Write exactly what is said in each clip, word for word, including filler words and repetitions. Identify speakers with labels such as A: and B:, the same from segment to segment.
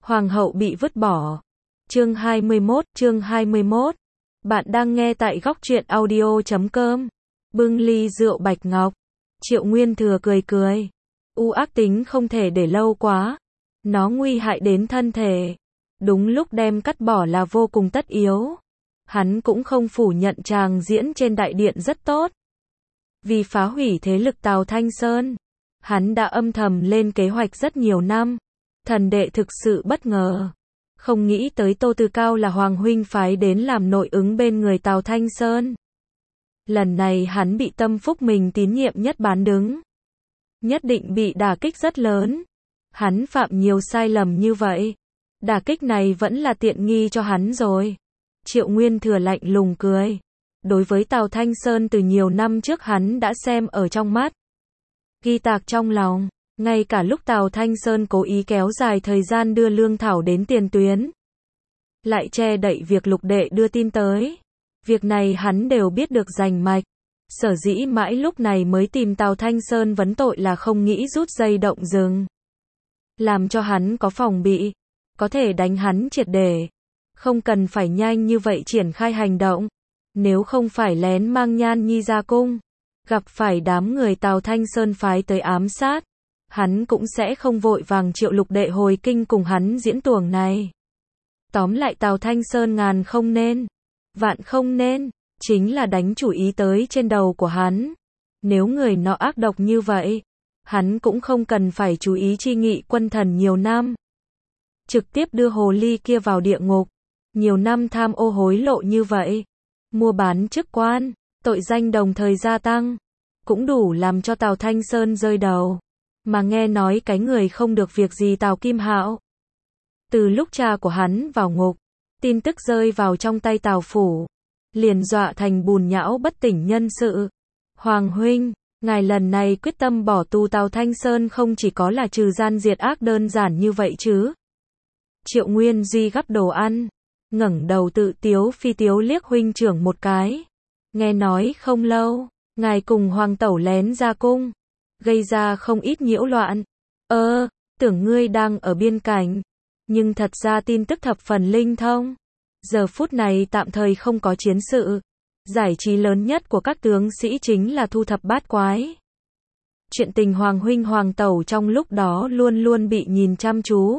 A: Hoàng hậu bị vứt bỏ. Chương hai mươi mốt, chương hai mươi mốt. Bạn đang nghe tại góc truyện audio chấm com. Bưng ly rượu bạch ngọc. Triệu Nguyên Thừa cười cười. U ác tính không thể để lâu quá. Nó nguy hại đến thân thể. Đúng lúc đem cắt bỏ là vô cùng tất yếu. Hắn cũng không phủ nhận chàng diễn trên đại điện rất tốt. Vì phá hủy thế lực Tào Thanh Sơn, hắn đã âm thầm lên kế hoạch rất nhiều năm. Thần đệ thực sự bất ngờ. Không nghĩ tới Tô Từ Cao là Hoàng huynh phái đến làm nội ứng bên người Tào Thanh Sơn. Lần này hắn bị tâm phúc mình tín nhiệm nhất bán đứng. Nhất định bị đả kích rất lớn. Hắn phạm nhiều sai lầm như vậy. Đả kích này vẫn là tiện nghi cho hắn rồi. Triệu Nguyên Thừa lạnh lùng cười. Đối với Tào Thanh Sơn từ nhiều năm trước hắn đã xem ở trong mắt. Ghi tạc trong lòng. Ngay cả lúc Tào Thanh Sơn cố ý kéo dài thời gian đưa lương thảo đến tiền tuyến, lại che đậy việc lục đệ đưa tin tới. Việc này hắn đều biết được rành mạch. Sở dĩ mãi lúc này mới tìm Tào Thanh Sơn vấn tội là không nghĩ rút dây động rừng. Làm cho hắn có phòng bị. Có thể đánh hắn triệt để. Không cần phải nhanh như vậy triển khai hành động. Nếu không phải lén mang Nhan Nhi ra cung, gặp phải đám người Tào Thanh Sơn phái tới ám sát, hắn cũng sẽ không vội vàng triệu lục đệ hồi kinh cùng hắn diễn tuồng này. Tóm lại Tào Thanh Sơn ngàn không nên, vạn không nên, chính là đánh chủ ý tới trên đầu của hắn. Nếu người nọ ác độc như vậy, hắn cũng không cần phải chú ý chi nghị quân thần nhiều năm. Trực tiếp đưa hồ ly kia vào địa ngục. Nhiều năm tham ô hối lộ như vậy, mua bán chức quan, tội danh đồng thời gia tăng, cũng đủ làm cho Tào Thanh Sơn rơi đầu. Mà nghe nói cái người không được việc gì Tào Kim Hạo, từ lúc cha của hắn vào ngục, tin tức rơi vào trong tay Tào phủ, liền dọa thành bùn nhão bất tỉnh nhân sự. Hoàng huynh, ngài lần này quyết tâm bỏ tù Tào Thanh Sơn không chỉ có là trừ gian diệt ác đơn giản như vậy chứ? Triệu Nguyên Duy gắp đồ ăn, ngẩng đầu tự tiếu phi tiếu liếc huynh trưởng một cái. Nghe nói không lâu, ngài cùng hoàng tẩu lén ra cung, gây ra không ít nhiễu loạn. Ơ, tưởng ngươi đang ở biên cảnh, nhưng thật ra tin tức thập phần linh thông. Giờ phút này tạm thời không có chiến sự. Giải trí lớn nhất của các tướng sĩ chính là thu thập bát quái. Chuyện tình hoàng huynh hoàng tẩu trong lúc đó luôn luôn bị nhìn chăm chú.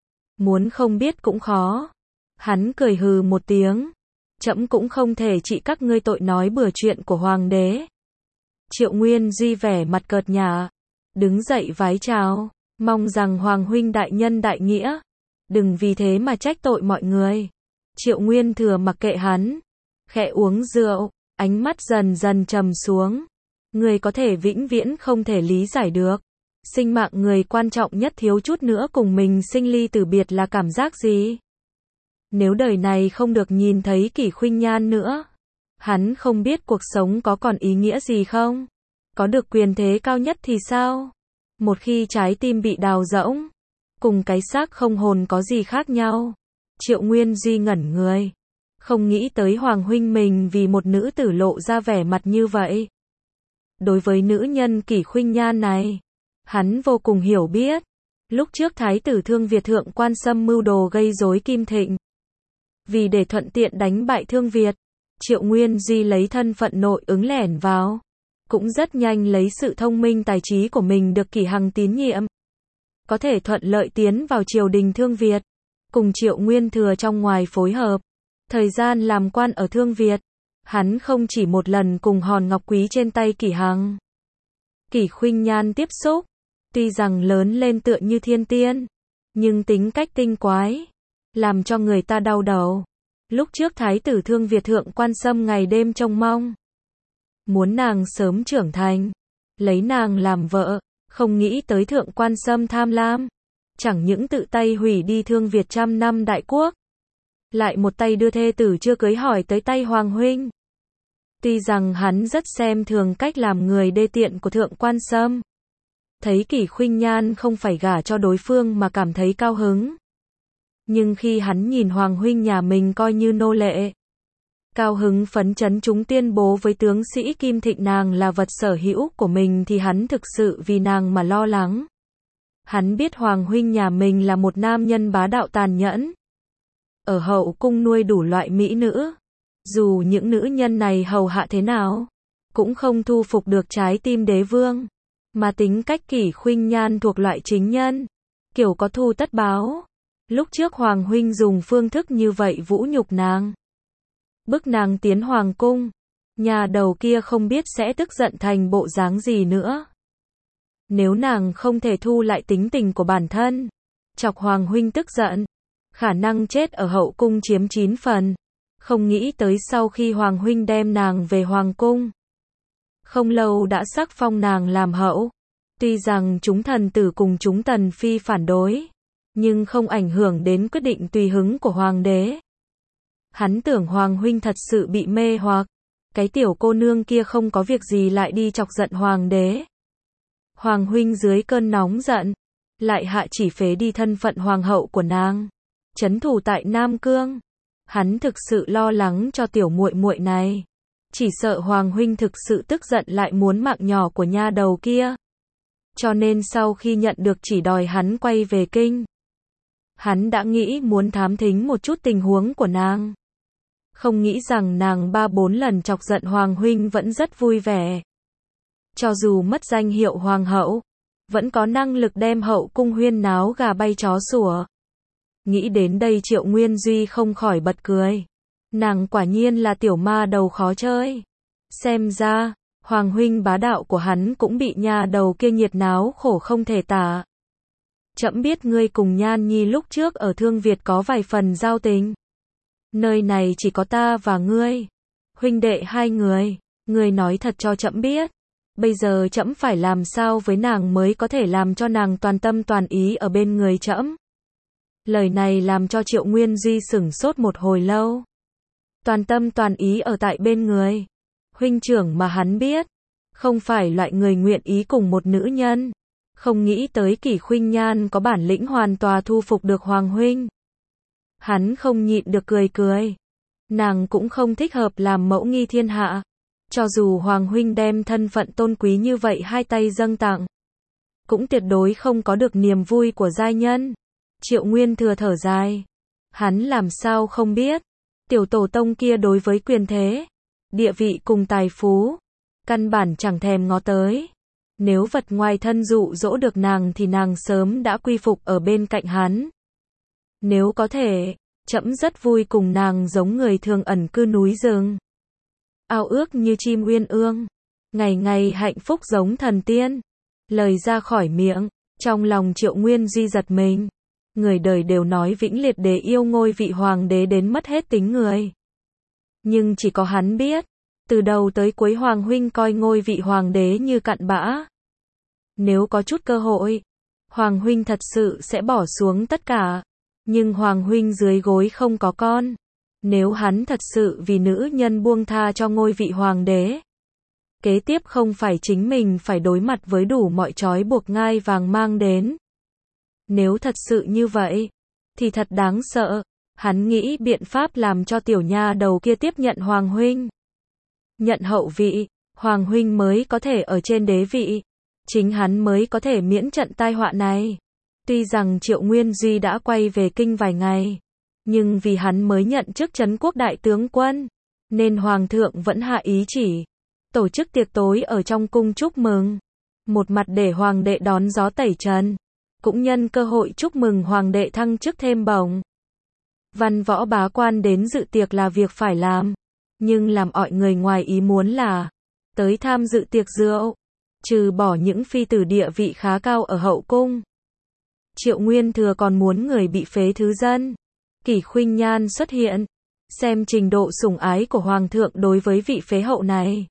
A: Muốn không biết cũng khó. Hắn cười hừ một tiếng. Trẫm cũng không thể trị các ngươi tội nói bừa chuyện của hoàng đế. Triệu Nguyên Duy vẻ mặt cợt nhả, đứng dậy vái chào, mong rằng hoàng huynh đại nhân đại nghĩa, đừng vì thế mà trách tội mọi người. Triệu Nguyên Thừa mặc kệ hắn, khẽ uống rượu, ánh mắt dần dần trầm xuống. Người có thể vĩnh viễn không thể lý giải được. Sinh mạng người quan trọng nhất thiếu chút nữa cùng mình sinh ly tử biệt là cảm giác gì? Nếu đời này không được nhìn thấy Kỷ Khuynh Nhan nữa, hắn không biết cuộc sống có còn ý nghĩa gì không? Có được quyền thế cao nhất thì sao? Một khi trái tim bị đào rỗng, cùng cái xác không hồn có gì khác nhau? Triệu Nguyên Duy ngẩn người, không nghĩ tới hoàng huynh mình vì một nữ tử lộ ra vẻ mặt như vậy. Đối với nữ nhân Kỷ Khuynh Nhan này, hắn vô cùng hiểu biết. Lúc trước thái tử Thương Việt Thượng Quan Sâm mưu đồ gây rối Kim Thịnh, vì để thuận tiện đánh bại Thương Việt, Triệu Nguyên Duy lấy thân phận nội ứng lẻn vào, cũng rất nhanh lấy sự thông minh tài trí của mình được Kỷ Hằng tín nhiệm, có thể thuận lợi tiến vào triều đình Thương Việt, cùng Triệu Nguyên Thừa trong ngoài phối hợp. Thời gian làm quan ở Thương Việt, hắn không chỉ một lần cùng hòn ngọc quý trên tay Kỷ Hằng, Kỷ Khuynh Nhan tiếp xúc, tuy rằng lớn lên tựa như thiên tiên, nhưng tính cách tinh quái, làm cho người ta đau đầu. Lúc trước thái tử Thương Việt Thượng Quan Sâm ngày đêm trông mong, muốn nàng sớm trưởng thành, lấy nàng làm vợ, không nghĩ tới Thượng Quan Sâm tham lam, chẳng những tự tay hủy đi Thương Việt trăm năm đại quốc, lại một tay đưa thê tử chưa cưới hỏi tới tay hoàng huynh. Tuy rằng hắn rất xem thường cách làm người đê tiện của Thượng Quan Sâm, thấy Kỷ Khuynh Nhan không phải gả cho đối phương mà cảm thấy cao hứng. Nhưng khi hắn nhìn hoàng huynh nhà mình coi như nô lệ, cao hứng phấn chấn chúng tuyên bố với tướng sĩ Kim Thịnh nàng là vật sở hữu của mình thì hắn thực sự vì nàng mà lo lắng. Hắn biết Hoàng huynh nhà mình là một nam nhân bá đạo tàn nhẫn. Ở hậu cung nuôi đủ loại mỹ nữ. Dù những nữ nhân này hầu hạ thế nào, cũng không thu phục được trái tim đế vương. Mà tính cách Kỷ Khuynh Nhan thuộc loại chính nhân, kiểu có thù tất báo. Lúc trước Hoàng huynh dùng phương thức như vậy vũ nhục nàng, bức nàng tiến hoàng cung, nhà đầu kia không biết sẽ tức giận thành bộ dáng gì nữa. Nếu nàng không thể thu lại tính tình của bản thân, chọc Hoàng huynh tức giận, khả năng chết ở hậu cung chiếm chín phần. Không nghĩ tới sau khi Hoàng huynh đem nàng về hoàng cung, không lâu đã sắc phong nàng làm hậu. Tuy rằng chúng thần tử cùng chúng tần phi phản đối, nhưng không ảnh hưởng đến quyết định tùy hứng của hoàng đế. Hắn tưởng Hoàng huynh thật sự bị mê hoặc, cái tiểu cô nương kia không có việc gì lại đi chọc giận hoàng đế. Hoàng huynh dưới cơn nóng giận, lại hạ chỉ phế đi thân phận hoàng hậu của nàng, trấn thủ tại Nam Cương. Hắn thực sự lo lắng cho tiểu muội muội này, chỉ sợ Hoàng huynh thực sự tức giận lại muốn mạng nhỏ của nha đầu kia. Cho nên sau khi nhận được chỉ đòi hắn quay về kinh, hắn đã nghĩ muốn thám thính một chút tình huống của nàng. Không nghĩ rằng nàng ba bốn lần chọc giận Hoàng huynh vẫn rất vui vẻ. Cho dù mất danh hiệu hoàng hậu, vẫn có năng lực đem hậu cung huyên náo gà bay chó sủa. Nghĩ đến đây Triệu Nguyên Duy không khỏi bật cười. Nàng quả nhiên là tiểu ma đầu khó chơi. Xem ra, Hoàng huynh bá đạo của hắn cũng bị nha đầu kia nhiệt náo khổ không thể tả. Trẫm biết ngươi cùng Nhan Nhi lúc trước ở Thương Việt có vài phần giao tình. Nơi này chỉ có ta và ngươi, huynh đệ hai người, ngươi nói thật cho trẫm biết. Bây giờ trẫm phải làm sao với nàng mới có thể làm cho nàng toàn tâm toàn ý ở bên người trẫm? Lời này làm cho Triệu Nguyên Duy sửng sốt một hồi lâu. Toàn tâm toàn ý ở tại bên người. Huynh trưởng mà hắn biết, không phải loại người nguyện ý cùng một nữ nhân. Không nghĩ tới Kỷ Khuynh Nhan có bản lĩnh hoàn toàn thu phục được Hoàng huynh. Hắn không nhịn được cười cười. Nàng cũng không thích hợp làm mẫu nghi thiên hạ. Cho dù Hoàng huynh đem thân phận tôn quý như vậy hai tay dâng tặng, cũng tuyệt đối không có được niềm vui của giai nhân. Triệu Nguyên Thừa thở dài. Hắn làm sao không biết, tiểu tổ tông kia đối với quyền thế, địa vị cùng tài phú, căn bản chẳng thèm ngó tới. Nếu vật ngoài thân dụ dỗ được nàng thì nàng sớm đã quy phục ở bên cạnh hắn. Nếu có thể, trẫm rất vui cùng nàng giống người thường ẩn cư núi rừng, ao ước như chim uyên ương, ngày ngày hạnh phúc giống thần tiên. Lời ra khỏi miệng, trong lòng Triệu Nguyên Duy giật mình. Người đời đều nói Vĩnh Liệt Đế yêu ngôi vị hoàng đế đến mất hết tính người. Nhưng chỉ có hắn biết, từ đầu tới cuối Hoàng huynh coi ngôi vị hoàng đế như cặn bã. Nếu có chút cơ hội, Hoàng huynh thật sự sẽ bỏ xuống tất cả. Nhưng Hoàng huynh dưới gối không có con. Nếu hắn thật sự vì nữ nhân buông tha cho ngôi vị hoàng đế, kế tiếp không phải chính mình phải đối mặt với đủ mọi trói buộc ngai vàng mang đến. Nếu thật sự như vậy, thì thật đáng sợ. Hắn nghĩ biện pháp làm cho tiểu nha đầu kia tiếp nhận Hoàng huynh. Nhận hậu vị, Hoàng huynh mới có thể ở trên đế vị. Chính hắn mới có thể miễn trận tai họa này. Tuy rằng Triệu Nguyên Duy đã quay về kinh vài ngày, nhưng vì hắn mới nhận chức trấn quốc đại tướng quân, nên Hoàng thượng vẫn hạ ý chỉ tổ chức tiệc tối ở trong cung chúc mừng. Một mặt để Hoàng đệ đón gió tẩy trần, cũng nhân cơ hội chúc mừng Hoàng đệ thăng chức thêm bổng. Văn võ bá quan đến dự tiệc là việc phải làm, nhưng làm mọi người ngoài ý muốn là tới tham dự tiệc rượu, trừ bỏ những phi tử địa vị khá cao ở hậu cung, Triệu Nguyên Thừa còn muốn người bị phế thứ dân, Kỷ Khuynh Nhan xuất hiện, xem trình độ sủng ái của Hoàng thượng đối với vị phế hậu này.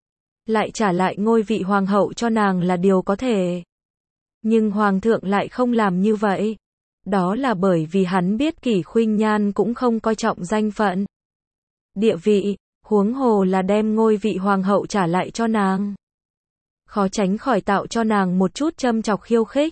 A: Lại trả lại ngôi vị Hoàng hậu cho nàng là điều có thể. Nhưng Hoàng thượng lại không làm như vậy. Đó là bởi vì hắn biết Kỷ Khuynh Nhan cũng không coi trọng danh phận, địa vị, huống hồ là đem ngôi vị Hoàng hậu trả lại cho nàng. Khó tránh khỏi tạo cho nàng một chút châm chọc khiêu khích.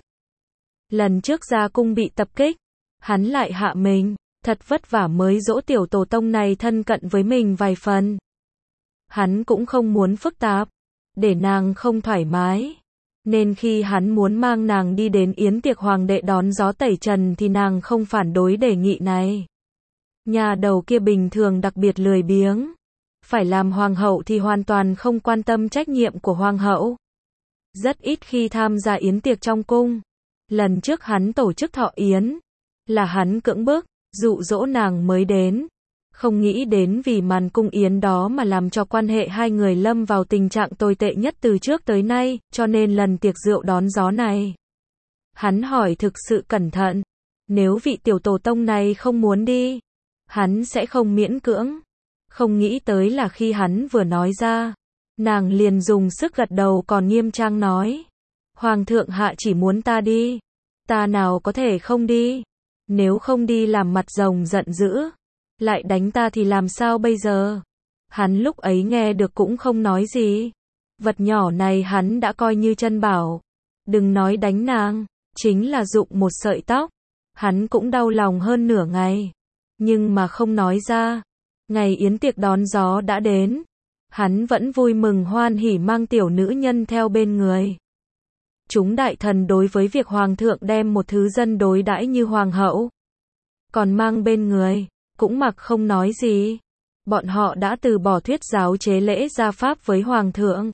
A: Lần trước ra cung bị tập kích, hắn lại hạ mình, thật vất vả mới dỗ tiểu tổ tông này thân cận với mình vài phần. Hắn cũng không muốn phức tạp, để nàng không thoải mái. Nên khi hắn muốn mang nàng đi đến yến tiệc hoàng đệ đón gió tẩy trần thì nàng không phản đối đề nghị này. Nhà đầu kia bình thường đặc biệt lười biếng. Phải làm hoàng hậu thì hoàn toàn không quan tâm trách nhiệm của hoàng hậu. Rất ít khi tham gia yến tiệc trong cung. Lần trước hắn tổ chức thọ yến, là hắn cưỡng bức, dụ dỗ nàng mới đến. Không nghĩ đến vì màn cung yến đó mà làm cho quan hệ hai người lâm vào tình trạng tồi tệ nhất từ trước tới nay, cho nên lần tiệc rượu đón gió này. Hắn hỏi thực sự cẩn thận, nếu vị tiểu tổ tông này không muốn đi, hắn sẽ không miễn cưỡng. Không nghĩ tới là khi hắn vừa nói ra, nàng liền dùng sức gật đầu còn nghiêm trang nói. Hoàng thượng hạ chỉ muốn ta đi, ta nào có thể không đi, nếu không đi làm mặt rồng giận dữ, lại đánh ta thì làm sao bây giờ? Hắn lúc ấy nghe được cũng không nói gì. Vật nhỏ này hắn đã coi như chân bảo. Đừng nói đánh nàng, chính là rụng một sợi tóc, hắn cũng đau lòng hơn nửa ngày. Nhưng mà không nói ra. Ngày yến tiệc đón gió đã đến, hắn vẫn vui mừng hoan hỉ mang tiểu nữ nhân theo bên người. Chúng đại thần đối với việc hoàng thượng đem một thứ dân đối đãi như hoàng hậu, còn mang bên người, cũng mặc không nói gì. Bọn họ đã từ bỏ thuyết giáo chế lễ gia pháp với hoàng thượng.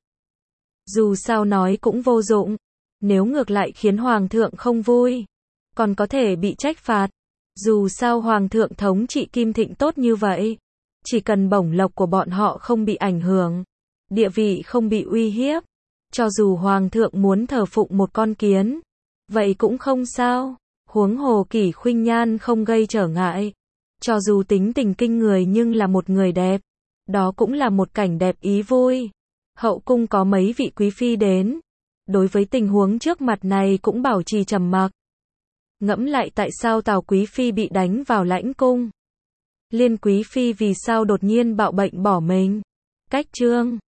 A: Dù sao nói cũng vô dụng, nếu ngược lại khiến hoàng thượng không vui, còn có thể bị trách phạt. Dù sao hoàng thượng thống trị Kim Thịnh tốt như vậy, chỉ cần bổng lộc của bọn họ không bị ảnh hưởng, địa vị không bị uy hiếp, cho dù hoàng thượng muốn thờ phụng một con kiến, vậy cũng không sao. Huống hồ Kỷ Khuynh Nhan không gây trở ngại, cho dù tính tình kinh người nhưng là một người đẹp, đó cũng là một cảnh đẹp ý vui. Hậu cung có mấy vị quý phi đến, đối với tình huống trước mặt này cũng bảo trì trầm mặc. Ngẫm lại tại sao Tào quý phi bị đánh vào lãnh cung, Liên quý phi vì sao đột nhiên bạo bệnh bỏ mình. Cách chương